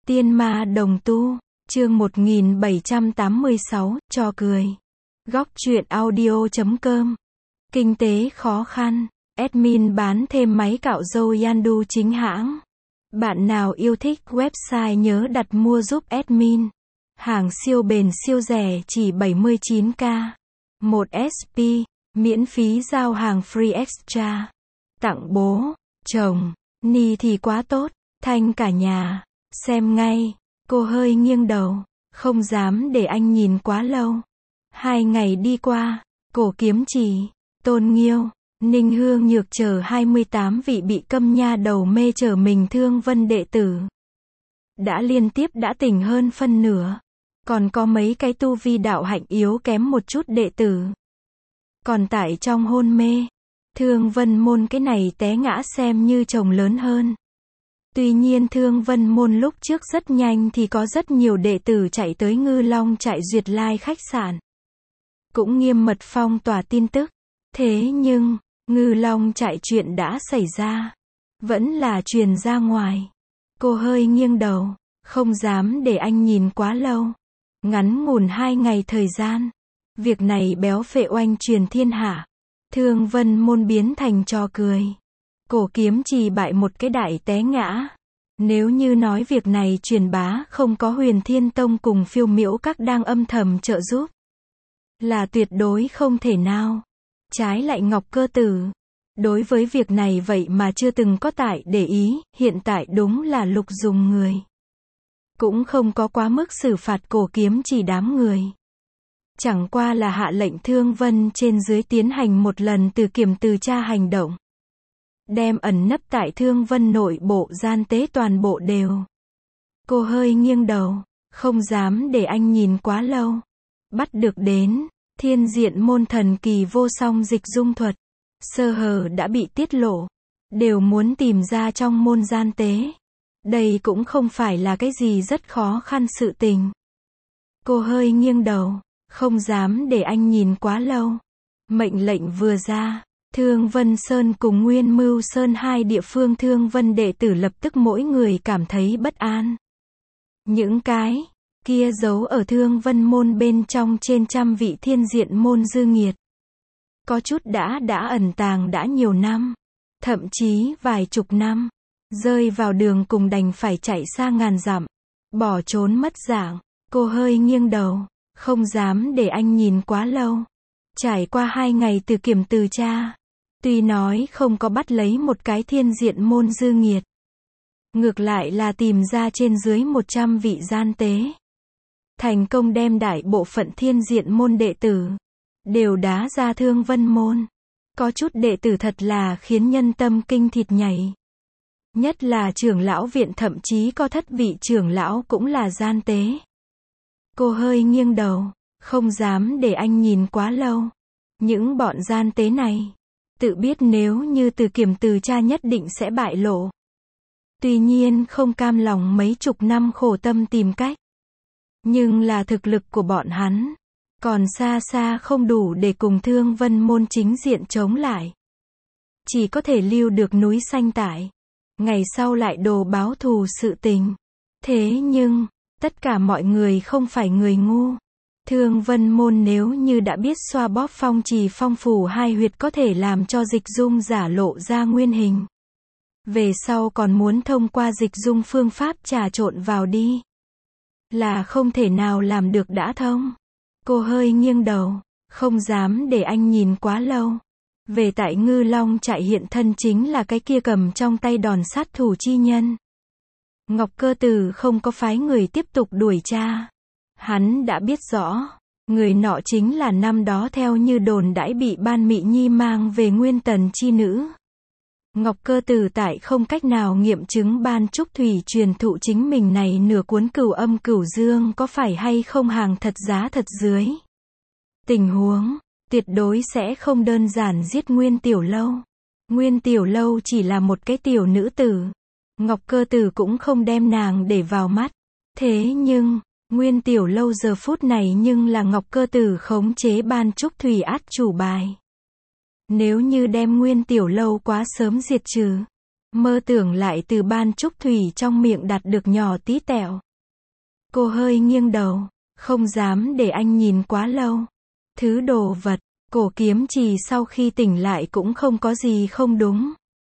Tiên ma đồng tu, chương 1786, trò cười. Góc truyện audio.com. Kinh tế khó khăn. Admin bán thêm máy cạo râu Yandu chính hãng. Bạn nào yêu thích website nhớ đặt mua giúp admin. Hàng siêu bền siêu rẻ chỉ 79k. 1 SP, miễn phí giao hàng free extra. Tặng bố, chồng, ni thì quá tốt, thanh cả nhà. Xem ngay, cô hơi nghiêng đầu, không dám để anh nhìn quá lâu. 2 ngày đi qua, Cổ Kiếm Trì, Tôn Nghiêu, Ninh Hương Nhược chờ 28 vị bị câm nha đầu mê trở mình Thương Vân đệ tử. Đã liên tiếp đã tỉnh hơn phân nửa. Còn có mấy cái tu vi đạo hạnh yếu kém một chút đệ tử. Còn tại trong hôn mê, Thương Vân môn cái này té ngã xem như chồng lớn hơn. Tuy nhiên Thương Vân môn lúc trước rất nhanh thì có rất nhiều đệ tử chạy tới Ngư Long trại Duyệt Lai khách sạn. Cũng nghiêm mật phong tỏa tin tức. Thế nhưng, Ngư Long trại chuyện đã xảy ra. Vẫn là truyền ra ngoài. Cô hơi nghiêng đầu, không dám để anh nhìn quá lâu. Ngắn ngủn 2 ngày thời gian. Việc này béo phệ oanh truyền thiên hạ. Thương Vân môn biến thành trò cười. Cổ Kiếm Trì bại một cái đại té ngã. Nếu như nói việc này truyền bá không có Huyền Thiên Tông cùng Phiêu Miễu Các đang âm thầm trợ giúp, là tuyệt đối không thể nào. Trái lại Ngọc Cơ Tử, đối với việc này vậy mà chưa từng có tại để ý, hiện tại đúng là lục dùng người. Cũng không có quá mức xử phạt Cổ Kiếm Trì đám người. Chẳng qua là hạ lệnh Thương Vân trên dưới tiến hành một lần từ kiểm từ tra hành động. Đem ẩn nấp tại Thương Vân nội bộ gian tế toàn bộ đều. Cô hơi nghiêng đầu, không dám để anh nhìn quá lâu. Bắt được đến, Thiên Diện môn thần kỳ vô song dịch dung thuật. Sơ hở đã bị tiết lộ. Đều muốn tìm ra trong môn gian tế. Đây cũng không phải là cái gì rất khó khăn sự tình. Cô hơi nghiêng đầu, không dám để anh nhìn quá lâu. Mệnh lệnh vừa ra. Thương Vân Sơn cùng Nguyên Mưu Sơn hai địa phương Thương Vân đệ tử lập tức mỗi người cảm thấy bất an. Những cái kia giấu ở Thương Vân môn bên trong trên trăm vị Thiên Diện môn dư nghiệt. Có chút đã ẩn tàng đã nhiều năm, thậm chí vài chục năm, rơi vào đường cùng đành phải chạy xa ngàn dặm, bỏ trốn mất dạng. Cô hơi nghiêng đầu, không dám để anh nhìn quá lâu. Trải qua 2 ngày từ kiểm từ tra, tuy nói không có bắt lấy một cái Thiên Diện môn dư nghiệt, ngược lại là tìm ra trên dưới 100 vị gian tế. Thành công đem đại bộ phận Thiên Diện môn đệ tử đều đá ra Thương Vân môn. Có chút đệ tử thật là khiến nhân tâm kinh thịt nhảy. Nhất là trưởng lão viện, thậm chí có thất vị trưởng lão cũng là gian tế. Cô hơi nghiêng đầu, không dám để anh nhìn quá lâu. Những bọn gian tế này, tự biết nếu như từ kiểm từ tra nhất định sẽ bại lộ. Tuy nhiên không cam lòng mấy chục năm khổ tâm tìm cách. Nhưng là thực lực của bọn hắn, còn xa xa không đủ để cùng Thương Vân môn chính diện chống lại. Chỉ có thể lưu được núi xanh tại. Ngày sau lại đồ báo thù sự tình. Thế nhưng, tất cả mọi người không phải người ngu. Thương Vân môn nếu như đã biết xoa bóp phong trì phong phủ hai huyệt có thể làm cho dịch dung giả lộ ra nguyên hình. Về sau còn muốn thông qua dịch dung phương pháp trà trộn vào đi. Là không thể nào làm được đã thông. Cô hơi nghiêng đầu, không dám để anh nhìn quá lâu. Về tại Ngư Long trại hiện thân chính là cái kia cầm trong tay đòn sát thủ chi nhân. Ngọc Cơ Tử không có phái người tiếp tục đuổi tra. Hắn đã biết rõ, người nọ chính là năm đó theo như đồn đãi bị Ban Mị Nhi mang về Nguyên Tần chi nữ. Ngọc Cơ Tử tại không cách nào nghiệm chứng Ban Trúc Thủy truyền thụ chính mình này nửa cuốn Cửu Âm Cửu Dương có phải hay không hàng thật giá thật dưới. Tình huống, tuyệt đối sẽ không đơn giản giết Nguyên Tiểu Lâu. Nguyên Tiểu Lâu chỉ là một cái tiểu nữ tử. Ngọc Cơ Tử cũng không đem nàng để vào mắt. Thế nhưng, Nguyên Tiểu Lâu giờ phút này nhưng là Ngọc Cơ Tử khống chế Ban Trúc Thủy át chủ bài. Nếu như đem Nguyên Tiểu Lâu quá sớm diệt trừ, Mơ tưởng lại từ ban trúc thủy trong miệng đạt được nhỏ tí tẹo. Cô hơi nghiêng đầu, không dám để anh nhìn quá lâu. Thứ đồ vật, cổ kiếm trì sau khi tỉnh lại cũng không có gì không đúng.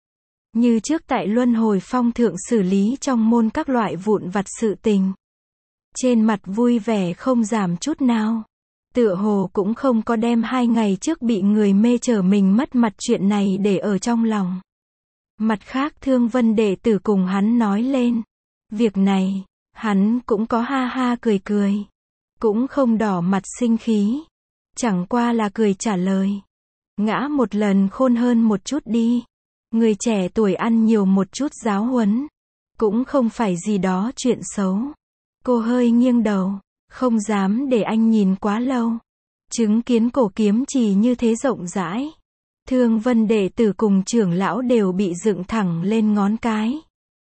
Như trước tại luân hồi phong thượng xử lý trong môn các loại vụn vặt sự tình. Trên mặt vui vẻ không giảm chút nào. Tựa hồ cũng không có đem 2 ngày trước bị người mê trở mình mất mặt chuyện này để ở trong lòng. Mặt khác Thương Vân đệ tử cùng hắn nói lên. Việc này, hắn cũng có ha ha cười cười. Cũng không đỏ mặt sinh khí. Chẳng qua là cười trả lời. Ngã một lần khôn hơn một chút đi. Người trẻ tuổi ăn nhiều một chút giáo huấn. Cũng không phải gì đó chuyện xấu. Cô hơi nghiêng đầu. Không dám để anh nhìn quá lâu. Chứng kiến cổ kiếm trì như thế rộng rãi. Thương Vân đệ tử cùng trưởng lão đều bị dựng thẳng lên ngón cái.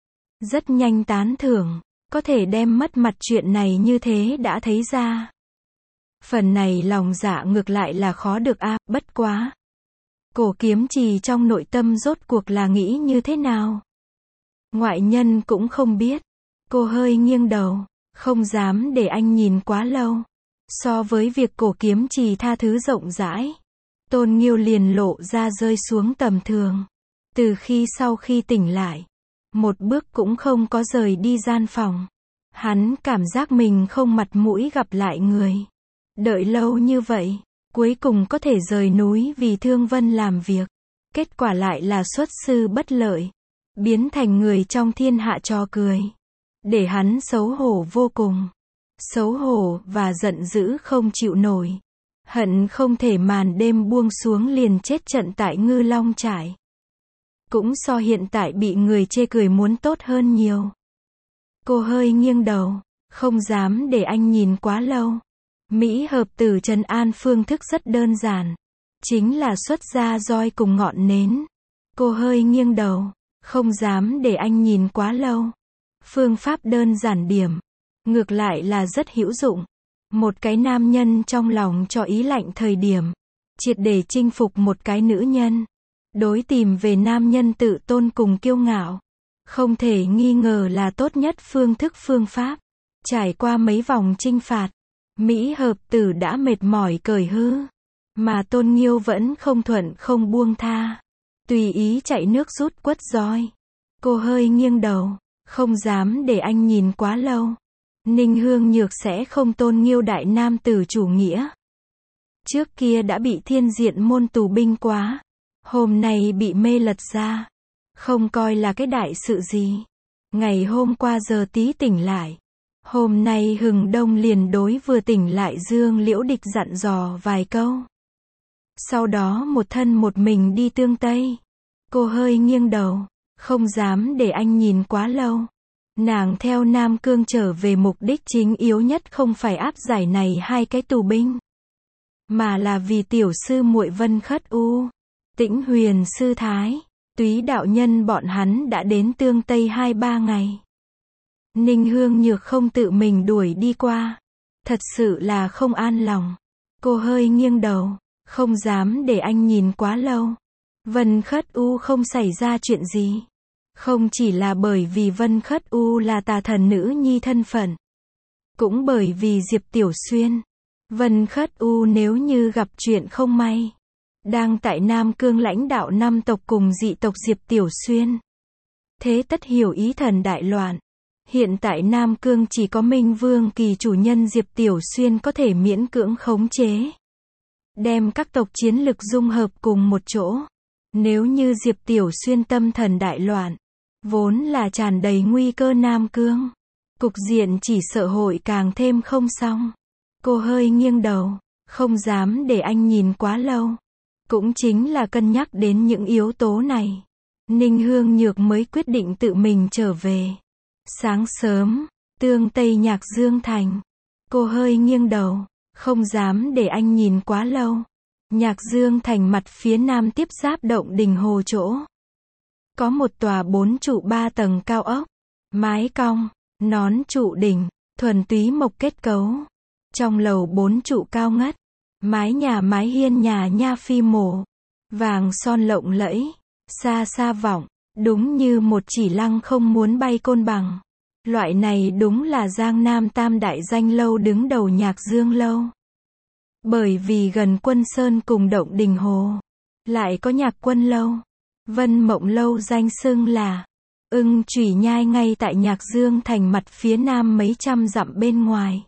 Rất nhanh tán thưởng. Có thể đem mất mặt chuyện này như thế đã thấy ra. Phần này lòng dạ ngược lại là khó được a, bất quá. Cổ kiếm trì trong nội tâm rốt cuộc là nghĩ như thế nào? Ngoại nhân cũng không biết. Cô hơi nghiêng đầu, không dám để anh nhìn quá lâu. So với việc cổ kiếm trì tha thứ rộng rãi, Tôn Nghiêu liền lộ ra rơi xuống tầm thường. Từ khi sau khi tỉnh lại, một bước cũng không có rời đi gian phòng. Hắn cảm giác mình không mặt mũi gặp lại người. Đợi lâu như vậy, cuối cùng có thể rời núi vì Thương Vân làm việc. Kết quả lại là xuất sư bất lợi. Biến thành người trong thiên hạ trò cười. Để hắn xấu hổ vô cùng. Xấu hổ và giận dữ không chịu nổi. Hận không thể màn đêm buông xuống liền chết trận tại Ngư Long Trại. Cũng so hiện tại bị người chê cười muốn tốt hơn nhiều. Cô hơi nghiêng đầu, không dám để anh nhìn quá lâu. Mỹ hợp tử trấn an phương thức rất đơn giản. Chính là xuất ra roi cùng ngọn nến. Cô hơi nghiêng đầu, không dám để anh nhìn quá lâu. Phương pháp đơn giản điểm. Ngược lại là rất hữu dụng. Một cái nam nhân trong lòng cho ý lạnh thời điểm. Triệt để chinh phục một cái nữ nhân. Đối tìm về nam nhân tự tôn cùng kiêu ngạo. Không thể nghi ngờ là tốt nhất phương pháp. Trải qua mấy vòng chinh phạt. Mỹ hợp tử đã mệt mỏi cởi hư. Mà Tôn Nghiêu vẫn không thuận không buông tha. Tùy ý chạy nước rút quất roi. Cô hơi nghiêng đầu. Không dám để anh nhìn quá lâu. Ninh Hương Nhược sẽ không Tôn Nghiêu đại nam tử chủ nghĩa. Trước kia đã bị thiên diện môn tù binh quá. Hôm nay bị mê lật ra. Không coi là cái đại sự gì. Ngày hôm qua giờ tí tỉnh lại. Hôm nay hừng đông liền đối vừa tỉnh lại Dương Liễu Địch dặn dò vài câu. Sau đó một thân một mình đi Tương Tây. Cô hơi nghiêng đầu, không dám để anh nhìn quá lâu. Nàng theo Nam Cương trở về mục đích chính yếu nhất không phải áp giải này 2 cái tù binh. Mà là vì tiểu sư muội Vân Khất U, Tĩnh Huyền sư thái, Túy đạo nhân bọn hắn đã đến Tương Tây 2-3 ngày. Ninh Hương Nhược không tự mình đuổi đi qua. Thật sự là không an lòng. Cô hơi nghiêng đầu, không dám để anh nhìn quá lâu. Vân Khất U không xảy ra chuyện gì. Không chỉ là bởi vì Vân Khất U là tà thần nữ nhi thân phận. Cũng bởi vì Diệp Tiểu Xuyên. Vân Khất U nếu như gặp chuyện không may. Đang tại Nam Cương lãnh đạo 5 tộc cùng dị tộc Diệp Tiểu Xuyên. Thế tất hiểu ý thần đại loạn. Hiện tại Nam Cương chỉ có Minh Vương kỳ chủ nhân Diệp Tiểu Xuyên có thể miễn cưỡng khống chế. Đem các tộc chiến lực dung hợp cùng một chỗ. Nếu như Diệp Tiểu Xuyên tâm thần đại loạn. Vốn là tràn đầy nguy cơ Nam Cương. Cục diện chỉ sợ hội càng thêm không xong. Cô hơi nghiêng đầu. Không dám để anh nhìn quá lâu. Cũng chính là cân nhắc đến những yếu tố này. Ninh Hương Nhược mới quyết định tự mình trở về. Sáng sớm, Tương Tây Nhạc Dương Thành. Cô hơi nghiêng đầu, không dám để anh nhìn quá lâu. Nhạc Dương Thành mặt phía nam tiếp giáp động đình hồ chỗ. Có một tòa 4 trụ 3 tầng cao ốc. Mái cong, nón trụ đỉnh, thuần túy mộc kết cấu. Trong lầu 4 trụ cao ngất. Mái nhà mái hiên nhà nha phi mổ. Vàng son lộng lẫy, xa xa vọng. Đúng như một chỉ lăng không muốn bay côn bằng. Loại này đúng là Giang Nam tam đại danh lâu đứng đầu Nhạc Dương lâu. Bởi vì gần Quân Sơn cùng Động Đình Hồ, lại có Nhạc Quân lâu, Vân Mộng lâu danh xưng là Ưng Chủy Nhai ngay tại Nhạc Dương thành mặt phía nam mấy trăm dặm bên ngoài.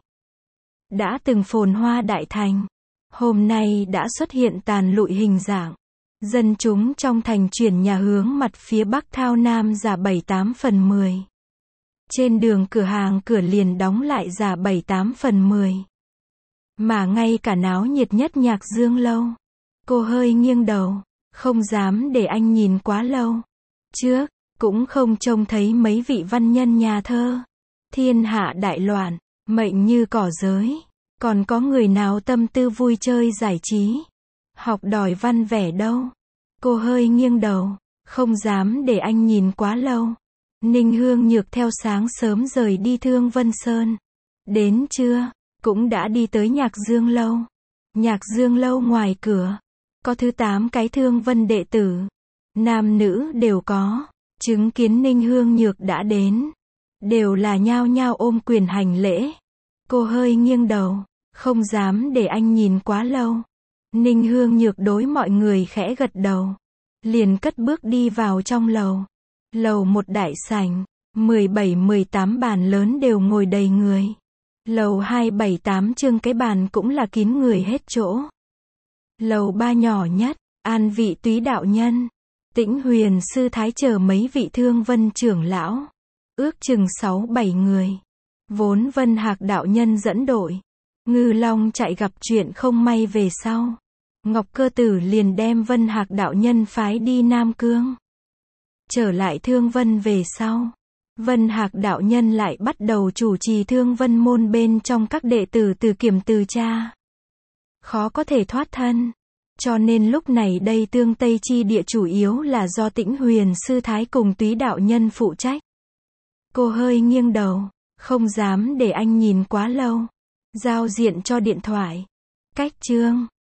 Đã từng phồn hoa đại thành, hôm nay đã xuất hiện tàn lụi hình dạng. Dân chúng trong thành chuyển nhà hướng mặt phía bắc thao nam giả 7/8/10. Trên đường cửa hàng cửa liền đóng lại giả 7/8/10. Mà ngay cả náo nhiệt nhất Nhạc Dương lâu, cô hơi nghiêng đầu, không dám để anh nhìn quá lâu. Trước, cũng không trông thấy mấy vị văn nhân nhà thơ. Thiên hạ đại loạn, mệnh như cỏ giới. Còn có người nào tâm tư vui chơi giải trí, học đòi văn vẻ đâu. Cô hơi nghiêng đầu, không dám để anh nhìn quá lâu. Ninh Hương Nhược theo sáng sớm rời đi Thương Vân Sơn. Đến trưa, cũng đã đi tới Nhạc Dương lâu. Nhạc Dương lâu ngoài cửa, có thứ 8 cái Thương Vân đệ tử. Nam nữ đều có. Chứng kiến Ninh Hương Nhược đã đến, đều là nhao nhao ôm quyền hành lễ. Cô hơi nghiêng đầu, không dám để anh nhìn quá lâu. Ninh Hương Nhược đối mọi người khẽ gật đầu, liền cất bước đi vào trong lầu. Lầu một đại sảnh, 17-18 bàn lớn đều ngồi đầy người. Lầu 2 7-8 chương cái bàn cũng là kín người hết chỗ. Lầu 3 nhỏ nhất, an vị Túy đạo nhân, Tĩnh Huyền sư thái chờ mấy vị Thương Vân trưởng lão, ước chừng 6-7 người. Vốn Vân Hạc đạo nhân dẫn đội, Ngư Long chạy gặp chuyện không may về sau, Ngọc Cơ Tử liền đem Vân Hạc đạo nhân phái đi Nam Cương. Trở lại Thương Vân về sau, Vân Hạc đạo nhân lại bắt đầu chủ trì Thương Vân môn bên trong các đệ tử từ kiểm từ tra. Khó có thể thoát thân. Cho nên lúc này đây Tương Tây chi địa chủ yếu là do Tĩnh Huyền sư thái cùng Túy đạo nhân phụ trách. Cô hơi nghiêng đầu, không dám để anh nhìn quá lâu. Giao diện cho điện thoại. Cách chương